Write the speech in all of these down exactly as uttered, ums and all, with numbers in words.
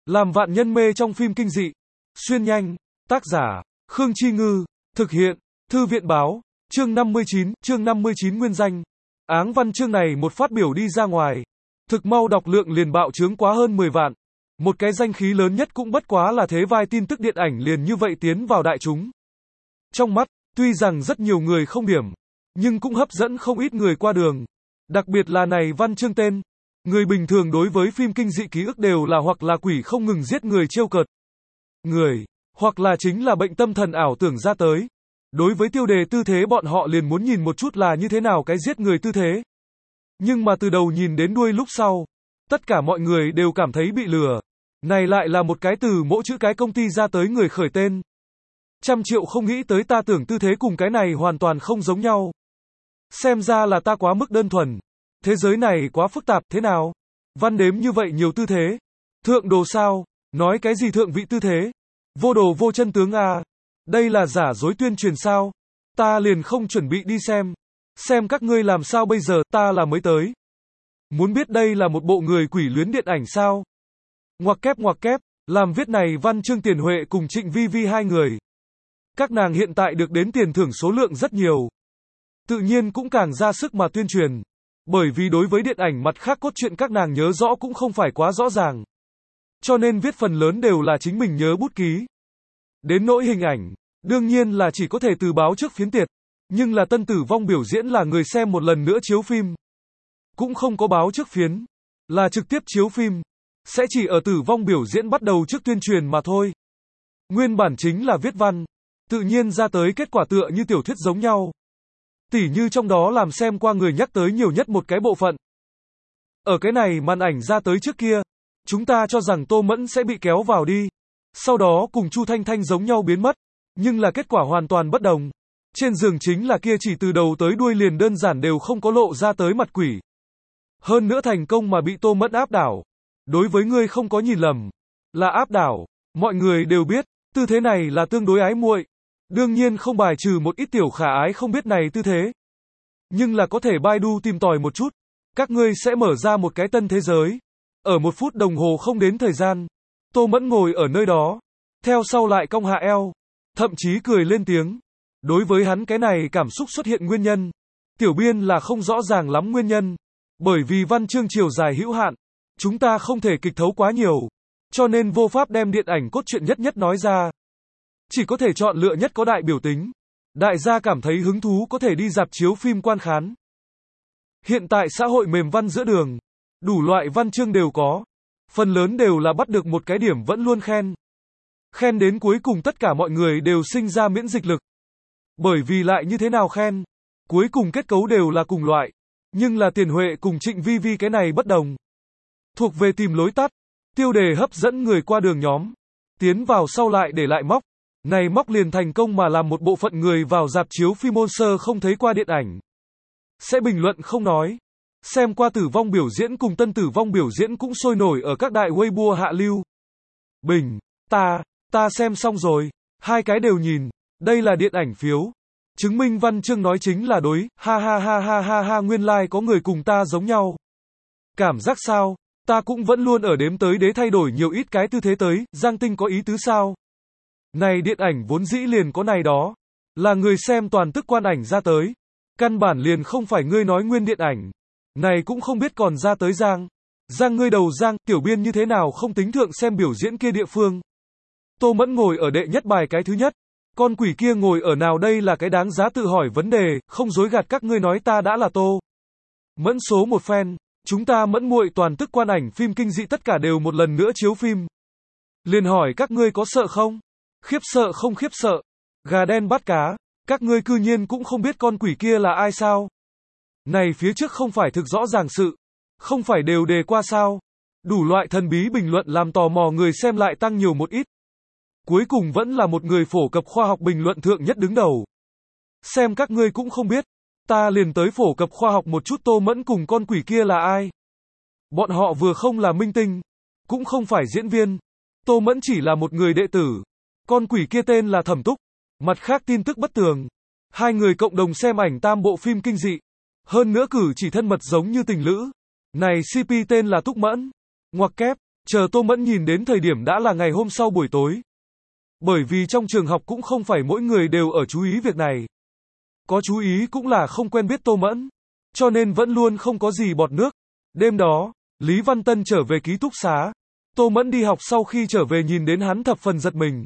Làm vạn nhân mê trong phim kinh dị. Xuyên nhanh. Tác giả, Khương Chi Ngư. Thực hiện, Thư viện báo. Chương năm mươi chín, chương năm mươi chín nguyên danh. Áng văn chương này một phát biểu đi ra ngoài. Thực mau đọc lượng liền bạo chướng quá hơn mười vạn. Một cái danh khí lớn nhất cũng bất quá là thế vai tin tức điện ảnh liền như vậy tiến vào đại chúng. Trong mắt, tuy rằng rất nhiều người không điểm, nhưng cũng hấp dẫn không ít người qua đường. Đặc biệt là này văn chương tên. Người bình thường đối với phim kinh dị ký ức đều là hoặc là quỷ không ngừng giết người trêu cợt người, hoặc là chính là bệnh tâm thần ảo tưởng ra tới. Đối với tiêu đề tư thế bọn họ liền muốn nhìn một chút là như thế nào cái giết người tư thế. Nhưng mà từ đầu nhìn đến đuôi lúc sau, tất cả mọi người đều cảm thấy bị lừa. Này lại là một cái từ mỗi chữ cái công ty ra tới người khởi tên. Trăm triệu không nghĩ tới ta tưởng tư thế cùng cái này hoàn toàn không giống nhau. Xem ra là ta quá mức đơn thuần. Thế giới này quá phức tạp thế nào? Văn đếm như vậy nhiều tư thế. Thượng đồ sao? Nói cái gì thượng vị tư thế? Vô đồ vô chân tướng à? Đây là giả dối tuyên truyền sao? Ta liền không chuẩn bị đi xem. Xem các ngươi làm sao bây giờ, ta là mới tới. Muốn biết đây là một bộ người quỷ luyến điện ảnh sao? Ngoặc kép ngoặc kép, làm viết này văn chương Tiền Huệ cùng Trịnh Vi Vi hai người. Các nàng hiện tại được đến tiền thưởng số lượng rất nhiều. Tự nhiên cũng càng ra sức mà tuyên truyền. Bởi vì đối với điện ảnh mặt khác cốt truyện các nàng nhớ rõ cũng không phải quá rõ ràng. Cho nên viết phần lớn đều là chính mình nhớ bút ký. Đến nỗi hình ảnh, đương nhiên là chỉ có thể từ báo trước phiến tiệt. Nhưng là Tân Tử Vong biểu diễn là người xem một lần nữa chiếu phim. Cũng không có báo trước phiến. Là trực tiếp chiếu phim. Sẽ chỉ ở Tử Vong biểu diễn bắt đầu trước tuyên truyền mà thôi. Nguyên bản chính là viết văn. Tự nhiên ra tới kết quả tựa như tiểu thuyết giống nhau. Tỉ như trong đó làm xem qua người nhắc tới nhiều nhất một cái bộ phận. Ở cái này màn ảnh ra tới trước kia, chúng ta cho rằng Tô Mẫn sẽ bị kéo vào đi. Sau đó cùng Chu Thanh Thanh giống nhau biến mất. Nhưng là kết quả hoàn toàn bất đồng. Trên giường chính là kia chỉ từ đầu tới đuôi liền đơn giản đều không có lộ ra tới mặt quỷ. Hơn nữa thành công mà bị Tô Mẫn áp đảo. Đối với ngươi không có nhìn lầm. Là áp đảo. Mọi người đều biết, tư thế này là tương đối ái muội. Đương nhiên không bài trừ một ít tiểu khả ái không biết này tư thế. Nhưng là có thể Baidu tìm tòi một chút. Các ngươi sẽ mở ra một cái tân thế giới. Ở một phút đồng hồ không đến thời gian. Tô Mẫn ngồi ở nơi đó. Theo sau lại cong hạ eo. Thậm chí cười lên tiếng. Đối với hắn cái này cảm xúc xuất hiện nguyên nhân. Tiểu biên là không rõ ràng lắm nguyên nhân. Bởi vì văn chương chiều dài hữu hạn. Chúng ta không thể kịch thấu quá nhiều. Cho nên vô pháp đem điện ảnh cốt truyện nhất nhất nói ra. Chỉ có thể chọn lựa nhất có đại biểu tính. Đại gia cảm thấy hứng thú có thể đi dạp chiếu phim quan khán. Hiện tại xã hội mềm văn giữa đường. Đủ loại văn chương đều có. Phần lớn đều là bắt được một cái điểm vẫn luôn khen. Khen đến cuối cùng tất cả mọi người đều sinh ra miễn dịch lực. Bởi vì lại như thế nào khen. Cuối cùng kết cấu đều là cùng loại. Nhưng là Tiền Huệ cùng Trịnh Vi Vi cái này bất đồng. Thuộc về tìm lối tắt. Tiêu đề hấp dẫn người qua đường nhóm. Tiến vào sau lại để lại móc. Này móc liền thành công mà làm một bộ phận người vào dạp chiếu phim môn sơ không thấy qua điện ảnh. Sẽ bình luận không nói. Xem qua Tử Vong biểu diễn cùng Tân Tử Vong biểu diễn cũng sôi nổi ở các đại Weibo hạ lưu. Bình, ta, ta xem xong rồi. Hai cái đều nhìn. Đây là điện ảnh phiếu. Chứng minh văn chương nói chính là đối. Ha ha ha ha ha ha nguyên lai like có người cùng ta giống nhau. Cảm giác sao? Ta cũng vẫn luôn ở đếm tới đế thay đổi nhiều ít cái tư thế tới. Giang Tinh có ý tứ sao? Này điện ảnh vốn dĩ liền có này đó. Là người xem toàn tức quan ảnh ra tới. Căn bản liền không phải ngươi nói nguyên điện ảnh. Này cũng không biết còn ra tới Giang. Giang ngươi đầu Giang, tiểu biên như thế nào không tính thượng xem biểu diễn kia địa phương. Tô Mẫn ngồi ở đệ nhất bài cái thứ nhất. Con quỷ kia ngồi ở nào đây là cái đáng giá tự hỏi vấn đề, không dối gạt các ngươi nói ta đã là Tô Mẫn số một fan. Chúng ta Mẫn muội toàn tức quan ảnh phim kinh dị tất cả đều một lần nữa chiếu phim. Liền hỏi các ngươi có sợ không? Khiếp sợ không khiếp sợ. Gà đen bắt cá. Các ngươi cư nhiên cũng không biết con quỷ kia là ai sao? Này phía trước không phải thực rõ ràng sự. Không phải đều đề qua sao? Đủ loại thần bí bình luận làm tò mò người xem lại tăng nhiều một ít. Cuối cùng vẫn là một người phổ cập khoa học bình luận thượng nhất đứng đầu. Xem các ngươi cũng không biết. Ta liền tới phổ cập khoa học một chút Tô Mẫn cùng con quỷ kia là ai. Bọn họ vừa không là minh tinh. Cũng không phải diễn viên. Tô Mẫn chỉ là một người đệ tử. Con quỷ kia tên là Thẩm Túc. Mặt khác tin tức bất tường. Hai người cộng đồng xem ảnh tam bộ phim kinh dị. Hơn nữa cử chỉ thân mật giống như tình lữ. Này xê pê tên là Túc Mẫn. Ngoặc kép. Chờ Tô Mẫn nhìn đến thời điểm đã là ngày hôm sau buổi tối. Bởi vì trong trường học cũng không phải mỗi người đều ở chú ý việc này. Có chú ý cũng là không quen biết Tô Mẫn. Cho nên vẫn luôn không có gì bọt nước. Đêm đó, Lý Văn Tân trở về ký túc xá. Tô Mẫn đi học sau khi trở về nhìn đến hắn thập phần giật mình.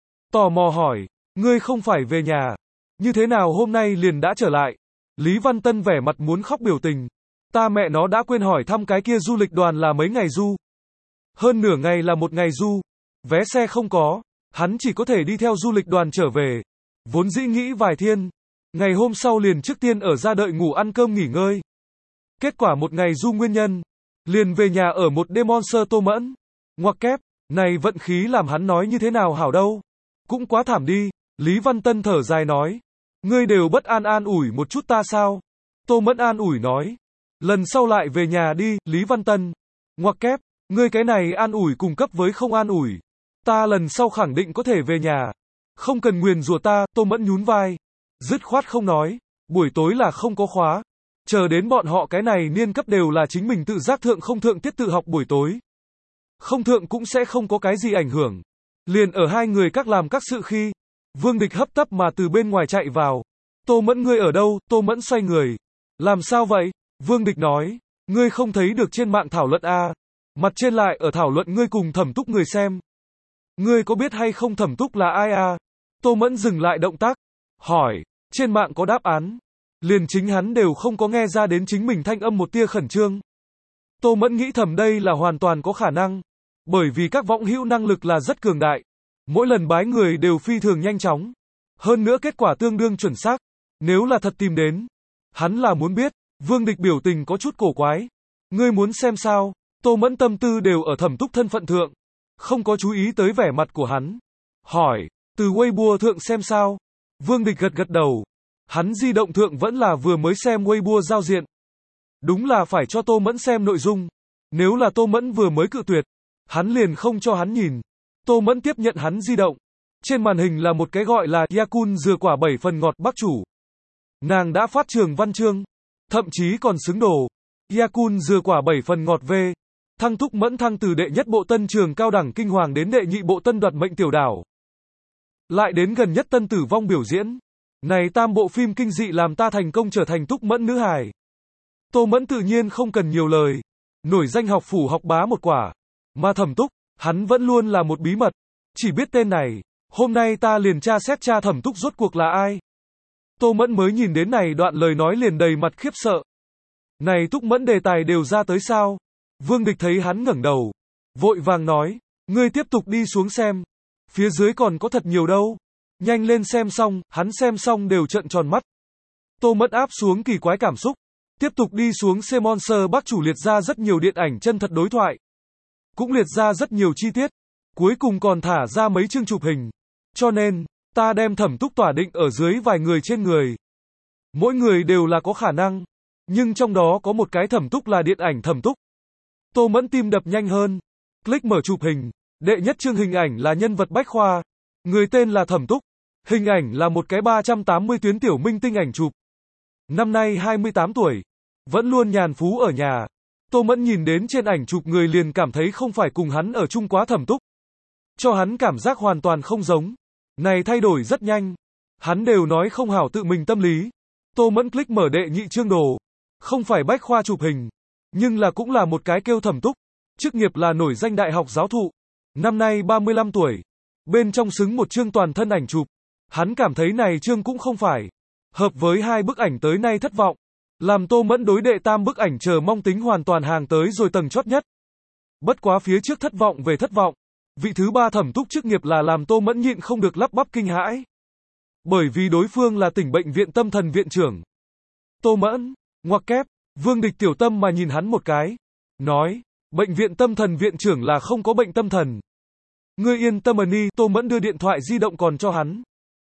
Tò mò hỏi, ngươi không phải về nhà. Như thế nào hôm nay liền đã trở lại? Lý Văn Tân vẻ mặt muốn khóc biểu tình. Ta mẹ nó đã quên hỏi thăm cái kia du lịch đoàn là mấy ngày du. Hơn nửa ngày là một ngày du. Vé xe không có. Hắn chỉ có thể đi theo du lịch đoàn trở về. Vốn dĩ nghĩ vài thiên. Ngày hôm sau liền trước tiên ở ra đợi ngủ ăn cơm nghỉ ngơi. Kết quả một ngày du nguyên nhân. Liền về nhà ở một đêm monster Tô Mẫn. Ngoặc kép, này vận khí làm hắn nói như thế nào hảo đâu. Cũng quá thảm đi. Lý Văn Tân thở dài nói. Ngươi đều bất an an ủi một chút ta sao? Tô Mẫn an ủi nói. Lần sau lại về nhà đi, Lý Văn Tân. Ngoặc kép, ngươi cái này an ủi cùng cấp với không an ủi. Ta lần sau khẳng định có thể về nhà. Không cần nguyền rủa ta, Tô Mẫn nhún vai. Dứt khoát không nói. Buổi tối là không có khóa. Chờ đến bọn họ cái này niên cấp đều là chính mình tự giác thượng không thượng tiết tự học buổi tối. Không thượng cũng sẽ không có cái gì ảnh hưởng. Liền ở hai người các làm các sự khi. Vương Địch hấp tấp mà từ bên ngoài chạy vào. Tô Mẫn ngươi ở đâu? Tô Mẫn xoay người. Làm sao vậy? Vương Địch nói. Ngươi không thấy được trên mạng thảo luận à? Mặt trên lại ở thảo luận ngươi cùng Thẩm Túc người xem. Ngươi có biết hay không Thẩm Túc là ai à? Tô Mẫn dừng lại động tác. Hỏi. Trên mạng có đáp án. Liền chính hắn đều không có nghe ra đến chính mình thanh âm một tia khẩn trương. Tô Mẫn nghĩ thầm đây là hoàn toàn có khả năng. Bởi vì các võng hữu năng lực là rất cường đại. Mỗi lần bái người đều phi thường nhanh chóng. Hơn nữa kết quả tương đương chuẩn xác. Nếu là thật tìm đến. Hắn là muốn biết. Vương Địch biểu tình có chút cổ quái. Ngươi muốn xem sao? Tô Mẫn tâm tư đều ở Thẩm Túc thân phận thượng. Không có chú ý tới vẻ mặt của hắn. Hỏi. Từ Weibo thượng xem sao? Vương Địch gật gật đầu. Hắn di động thượng vẫn là vừa mới xem Weibo giao diện. Đúng là phải cho Tô Mẫn xem nội dung. Nếu là Tô Mẫn vừa mới cự tuyệt. Hắn liền không cho hắn nhìn. Tô Mẫn tiếp nhận hắn di động. Trên màn hình là một cái gọi là Yakun dừa quả bảy phần ngọt bác chủ. Nàng đã phát trường văn chương. Thậm chí còn xứng đồ. Yakun dừa quả bảy phần ngọt V. Thăng Thúc Mẫn thăng từ đệ nhất bộ tân trường cao đẳng kinh hoàng đến đệ nhị bộ tân đoạt mệnh tiểu đảo. Lại đến gần nhất tân tử vong biểu diễn. Này tam bộ phim kinh dị làm ta thành công trở thành Túc Mẫn nữ hài. Tô Mẫn tự nhiên không cần nhiều lời. Nổi danh học phủ học bá một quả. Mà Thẩm Túc, hắn vẫn luôn là một bí mật. Chỉ biết tên này. Hôm nay ta liền tra xét tra Thẩm Túc rốt cuộc là ai. Tô Mẫn mới nhìn đến này đoạn lời nói liền đầy mặt khiếp sợ. Này Túc Mẫn đề tài đều ra tới sao? Vương Địch thấy hắn ngẩng đầu. Vội vàng nói. Ngươi tiếp tục đi xuống xem. Phía dưới còn có thật nhiều đâu. Nhanh lên xem xong, hắn xem xong đều trợn tròn mắt. Tô Mẫn áp xuống kỳ quái cảm xúc. Tiếp tục đi xuống xem Monster bác chủ liệt ra rất nhiều điện ảnh chân thật đối thoại. Cũng liệt ra rất nhiều chi tiết. Cuối cùng còn thả ra mấy chương chụp hình. Cho nên, ta đem Thẩm Túc tỏa định ở dưới vài người trên người. Mỗi người đều là có khả năng. Nhưng trong đó có một cái Thẩm Túc là điện ảnh Thẩm Túc. Tô Mẫn tim đập nhanh hơn. Click mở chụp hình. Đệ nhất chương hình ảnh là nhân vật bách khoa. Người tên là Thẩm Túc. Hình ảnh là một cái ba trăm tám mươi tuyến tiểu minh tinh ảnh chụp. Năm nay hai mươi tám tuổi. Vẫn luôn nhàn phú ở nhà. Tô Mẫn nhìn đến trên ảnh chụp người liền cảm thấy không phải cùng hắn ở chung quá Thẩm Túc. Cho hắn cảm giác hoàn toàn không giống. Này thay đổi rất nhanh. Hắn đều nói không hảo tự mình tâm lý. Tô Mẫn click mở đệ nhị chương đồ. Không phải bách khoa chụp hình. Nhưng là cũng là một cái kêu Thẩm Túc. Chức nghiệp là nổi danh đại học giáo thụ. Năm nay ba mươi lăm tuổi. Bên trong xứng một chương toàn thân ảnh chụp. Hắn cảm thấy này chương cũng không phải. Hợp với hai bức ảnh tới nay thất vọng. Làm Tô Mẫn đối đệ tam bức ảnh chờ mong tính hoàn toàn hàng tới rồi tầng chót nhất. Bất quá phía trước thất vọng về thất vọng. Vị thứ ba Thẩm Túc chức nghiệp là làm Tô Mẫn nhịn không được lắp bắp kinh hãi. Bởi vì đối phương là tỉnh bệnh viện tâm thần viện trưởng. Tô Mẫn, ngoặc kép, Vương Địch tiểu tâm mà nhìn hắn một cái. Nói, bệnh viện tâm thần viện trưởng là không có bệnh tâm thần. Ngươi yên tâm đi, Tô Mẫn đưa điện thoại di động còn cho hắn.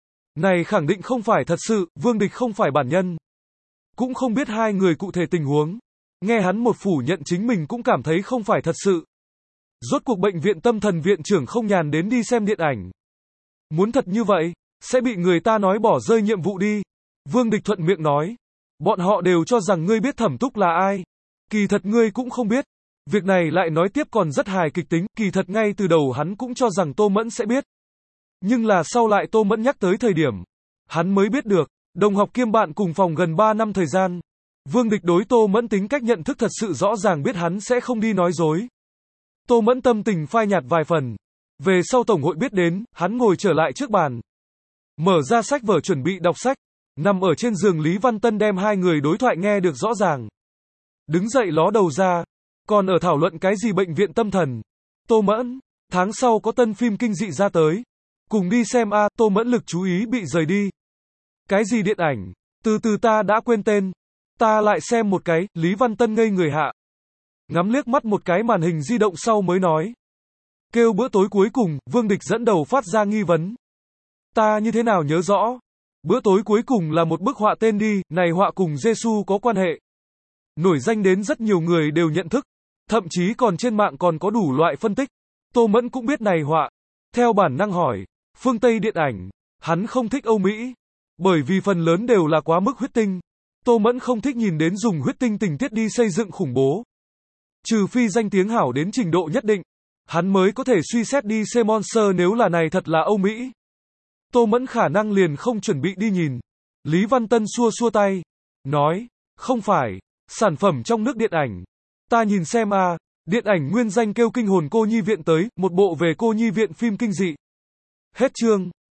Này khẳng định không phải thật sự, Vương Địch không phải bản nhân. Cũng không biết hai người cụ thể tình huống. Nghe hắn một phủ nhận chính mình cũng cảm thấy không phải thật sự. Rốt cuộc bệnh viện tâm thần viện trưởng không nhàn đến đi xem điện ảnh. Muốn thật như vậy, sẽ bị người ta nói bỏ rơi nhiệm vụ đi. Vương Địch thuận miệng nói. Bọn họ đều cho rằng ngươi biết Thẩm Túc là ai. Kỳ thật ngươi cũng không biết. Việc này lại nói tiếp còn rất hài kịch tính, kỳ thật ngay từ đầu hắn cũng cho rằng Tô Mẫn sẽ biết. Nhưng là sau lại Tô Mẫn nhắc tới thời điểm, hắn mới biết được, đồng học kiêm bạn cùng phòng gần ba năm thời gian. Vương Địch đối Tô Mẫn tính cách nhận thức thật sự rõ ràng biết hắn sẽ không đi nói dối. Tô Mẫn tâm tình phai nhạt vài phần. Về sau tổng hội biết đến, hắn ngồi trở lại trước bàn. Mở ra sách vở chuẩn bị đọc sách. Nằm ở trên giường Lý Văn Tân đem hai người đối thoại nghe được rõ ràng. Đứng dậy ló đầu ra. Còn ở thảo luận cái gì bệnh viện tâm thần. Tô Mẫn, tháng sau có tân phim kinh dị ra tới. Cùng đi xem a. Tô Mẫn lực chú ý bị rời đi. Cái gì điện ảnh? Từ từ ta đã quên tên. Ta lại xem một cái, Lý Văn Tân ngây người hạ. Ngắm liếc mắt một cái màn hình di động sau mới nói. Kêu bữa tối cuối cùng, Vương Địch dẫn đầu phát ra nghi vấn. Ta như thế nào nhớ rõ? Bữa tối cuối cùng là một bức họa tên đi, này họa cùng Giêsu có quan hệ. Nổi danh đến rất nhiều người đều nhận thức. Thậm chí còn trên mạng còn có đủ loại phân tích. Tô Mẫn cũng biết này họa. Theo bản năng hỏi, phương Tây điện ảnh, hắn không thích Âu Mỹ. Bởi vì phần lớn đều là quá mức huyết tinh. Tô Mẫn không thích nhìn đến dùng huyết tinh tình tiết đi xây dựng khủng bố. Trừ phi danh tiếng hảo đến trình độ nhất định, hắn mới có thể suy xét đi xem Monster nếu là này thật là Âu Mỹ. Tô Mẫn khả năng liền không chuẩn bị đi nhìn. Lý Văn Tân xua xua tay, nói, không phải, sản phẩm trong nước điện ảnh. Ta nhìn xem a, điện ảnh nguyên danh kêu Kinh hồn cô nhi viện tới, một bộ về cô nhi viện phim kinh dị. Hết chương.